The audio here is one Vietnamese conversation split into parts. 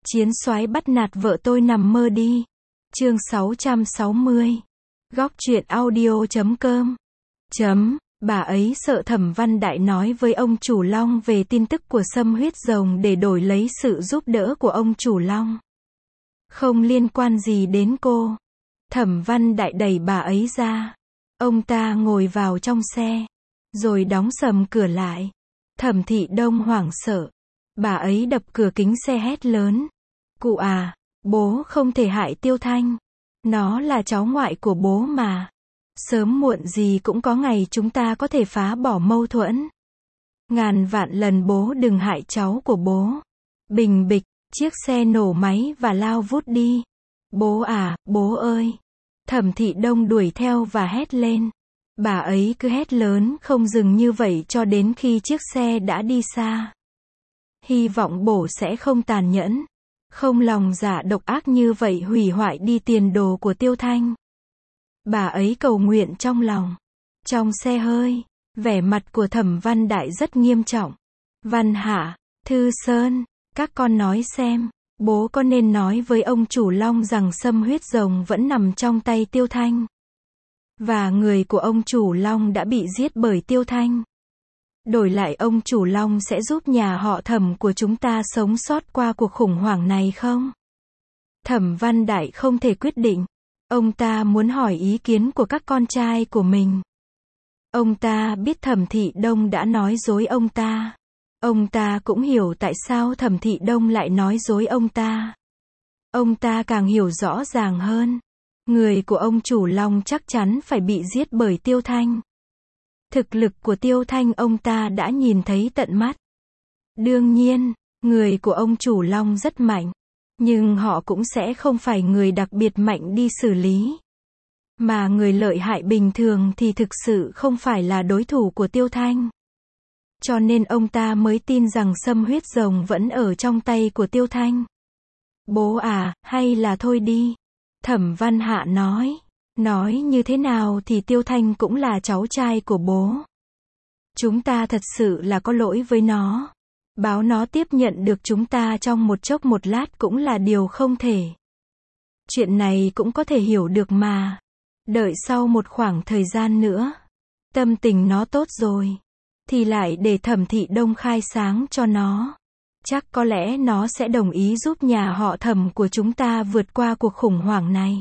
Chiến soái bắt nạt vợ tôi nằm mơ đi. Chương 660. Góc truyện audio.com. Bà ấy sợ Thẩm Văn Đại nói với ông chủ Long về tin tức của Sâm huyết rồng để đổi lấy sự giúp đỡ của ông chủ Long. Không liên quan gì đến cô. Thẩm Văn Đại đẩy bà ấy ra. Ông ta ngồi vào trong xe, rồi đóng sầm cửa lại. Thẩm Thị Đông hoảng sợ. Bà ấy đập cửa kính xe hét lớn. Cụ à, bố không thể hại Tiêu Thanh. Nó là cháu ngoại của bố mà. Sớm muộn gì cũng có ngày chúng ta có thể phá bỏ mâu thuẫn. Ngàn vạn lần bố đừng hại cháu của bố. Bình bịch, chiếc xe nổ máy và lao vút đi. Bố à, bố ơi. Thẩm Thị Đông đuổi theo và hét lên. Bà ấy cứ hét lớn không dừng như vậy cho đến khi chiếc xe đã đi xa. Hy vọng bố sẽ không tàn nhẫn, không lòng dạ độc ác như vậy hủy hoại đi tiền đồ của Tiêu Thanh. Bà ấy cầu nguyện trong lòng. Trong xe hơi, vẻ mặt của Thẩm Văn Đại rất nghiêm trọng. Văn Hạ, Thư Sơn, các con nói xem, bố có nên nói với ông chủ Long rằng Sâm huyết rồng vẫn nằm trong tay Tiêu Thanh? Và người của ông chủ Long đã bị giết bởi Tiêu Thanh. Đổi lại ông chủ Long sẽ giúp nhà họ Thẩm của chúng ta sống sót qua cuộc khủng hoảng này không? Thẩm Văn Đại không thể quyết định. Ông ta muốn hỏi ý kiến của các con trai của mình. Ông ta biết Thẩm Thị Đông đã nói dối ông ta. Ông ta cũng hiểu tại sao Thẩm Thị Đông lại nói dối ông ta. Ông ta càng hiểu rõ ràng hơn. Người của ông chủ Long chắc chắn phải bị giết bởi Tiêu Thanh. Thực lực của Tiêu Thanh ông ta đã nhìn thấy tận mắt. Đương nhiên, người của ông chủ Long rất mạnh. Nhưng họ cũng sẽ không phải người đặc biệt mạnh đi xử lý. Mà người lợi hại bình thường thì thực sự không phải là đối thủ của Tiêu Thanh. Cho nên ông ta mới tin rằng Sâm huyết rồng vẫn ở trong tay của Tiêu Thanh. Bố à, hay là thôi đi. Thẩm Văn Hạ nói. Nói như thế nào thì Tiêu Thanh cũng là cháu trai của bố. Chúng ta thật sự là có lỗi với nó. Báo nó tiếp nhận được chúng ta trong một chốc một lát cũng là điều không thể. Chuyện này cũng có thể hiểu được mà. Đợi sau một khoảng thời gian nữa, tâm tình nó tốt rồi, thì lại để Thẩm Thị Đông khai sáng cho nó. Chắc có lẽ nó sẽ đồng ý giúp nhà họ Thẩm của chúng ta vượt qua cuộc khủng hoảng này.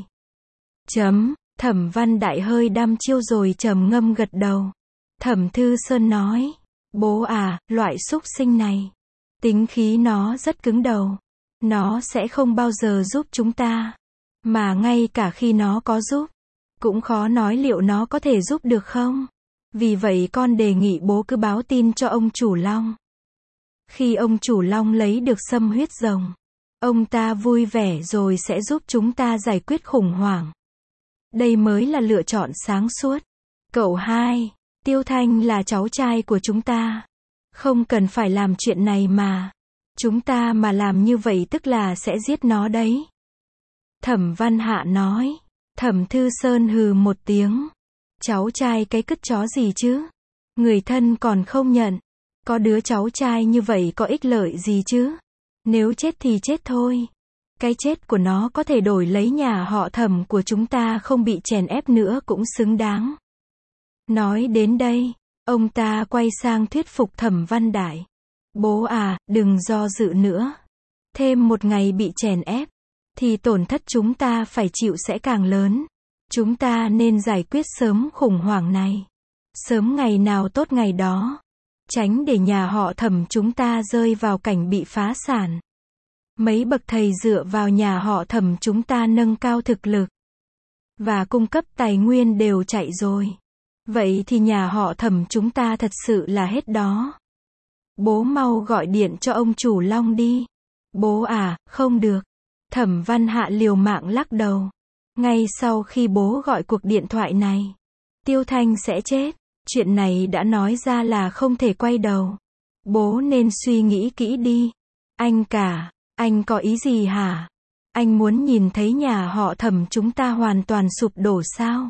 Thẩm Văn Đại hơi đăm chiêu rồi trầm ngâm gật đầu. Thẩm Thư Sơn nói. Bố à, loại xúc sinh này. Tính khí nó rất cứng đầu. Nó sẽ không bao giờ giúp chúng ta. Mà ngay cả khi nó có giúp, cũng khó nói liệu nó có thể giúp được không. Vì vậy con đề nghị bố cứ báo tin cho ông chủ Long. Khi ông chủ Long lấy được Sâm huyết rồng, ông ta vui vẻ rồi sẽ giúp chúng ta giải quyết khủng hoảng. Đây mới là lựa chọn sáng suốt. Cậu hai, Tiêu Thanh là cháu trai của chúng ta. Không cần phải làm chuyện này mà. Chúng ta mà làm như vậy tức là sẽ giết nó đấy. Thẩm Văn Hạ nói. Thẩm Thư Sơn hừ một tiếng. Cháu trai cái cứt chó gì chứ? Người thân còn không nhận. Có đứa cháu trai như vậy có ích lợi gì chứ? Nếu chết thì chết thôi. Cái chết của nó có thể đổi lấy nhà họ Thẩm của chúng ta không bị chèn ép nữa cũng xứng đáng. Nói đến đây, ông ta quay sang thuyết phục Thẩm Văn Đại. Bố à, đừng do dự nữa. Thêm một ngày bị chèn ép, thì tổn thất chúng ta phải chịu sẽ càng lớn. Chúng ta nên giải quyết sớm khủng hoảng này. Sớm ngày nào tốt ngày đó. Tránh để nhà họ Thẩm chúng ta rơi vào cảnh bị phá sản. Mấy bậc thầy dựa vào nhà họ Thẩm chúng ta nâng cao thực lực và cung cấp tài nguyên đều chạy rồi. Vậy thì nhà họ Thẩm chúng ta thật sự là hết đó. Bố mau gọi điện cho ông chủ Long đi. Bố à, không được. Thẩm Văn Hạ liều mạng lắc đầu. Ngay sau khi bố gọi cuộc điện thoại này, Tiêu Thanh sẽ chết. Chuyện này đã nói ra là không thể quay đầu. Bố nên suy nghĩ kỹ đi. Anh cả, anh có ý gì hả? Anh muốn nhìn thấy nhà họ Thẩm chúng ta hoàn toàn sụp đổ sao?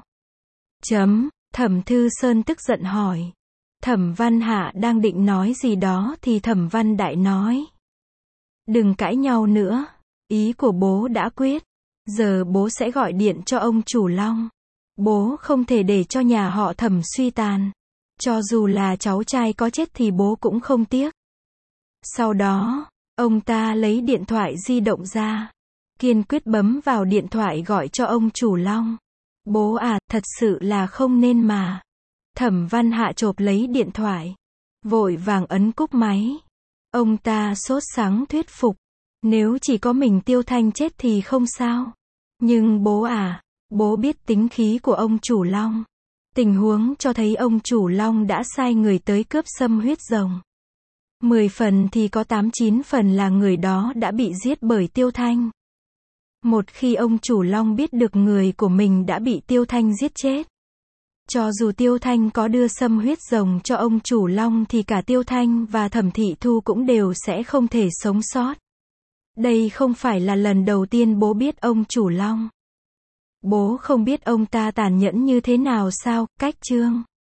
Thẩm Thư Sơn tức giận hỏi. Thẩm Văn Hạ đang định nói gì đó thì Thẩm Văn Đại nói. Đừng cãi nhau nữa. Ý của bố đã quyết. Giờ bố sẽ gọi điện cho ông chủ Long. Bố không thể để cho nhà họ Thẩm suy tàn. Cho dù là cháu trai có chết thì bố cũng không tiếc. Sau đó, ông ta lấy điện thoại di động ra. Kiên quyết bấm vào điện thoại gọi cho ông chủ Long. Bố à, thật sự là không nên mà. Thẩm Văn Hạ chộp lấy điện thoại. Vội vàng ấn cúp máy. Ông ta sốt sắng thuyết phục. Nếu chỉ có mình Tiêu Thanh chết thì không sao. Nhưng bố à, bố biết tính khí của ông chủ Long. Tình huống cho thấy ông chủ Long đã sai người tới cướp sâm huyết rồng. 10 phần thì có 8-9 phần là người đó đã bị giết bởi Tiêu Thanh. Một khi ông chủ Long biết được người của mình đã bị Tiêu Thanh giết chết. Cho dù Tiêu Thanh có đưa sâm huyết rồng cho ông chủ Long thì cả Tiêu Thanh và Thẩm Thị Thu cũng đều sẽ không thể sống sót. Đây không phải là lần đầu tiên bố biết ông chủ Long. Bố không biết ông ta tàn nhẫn như thế nào sao, cách chương.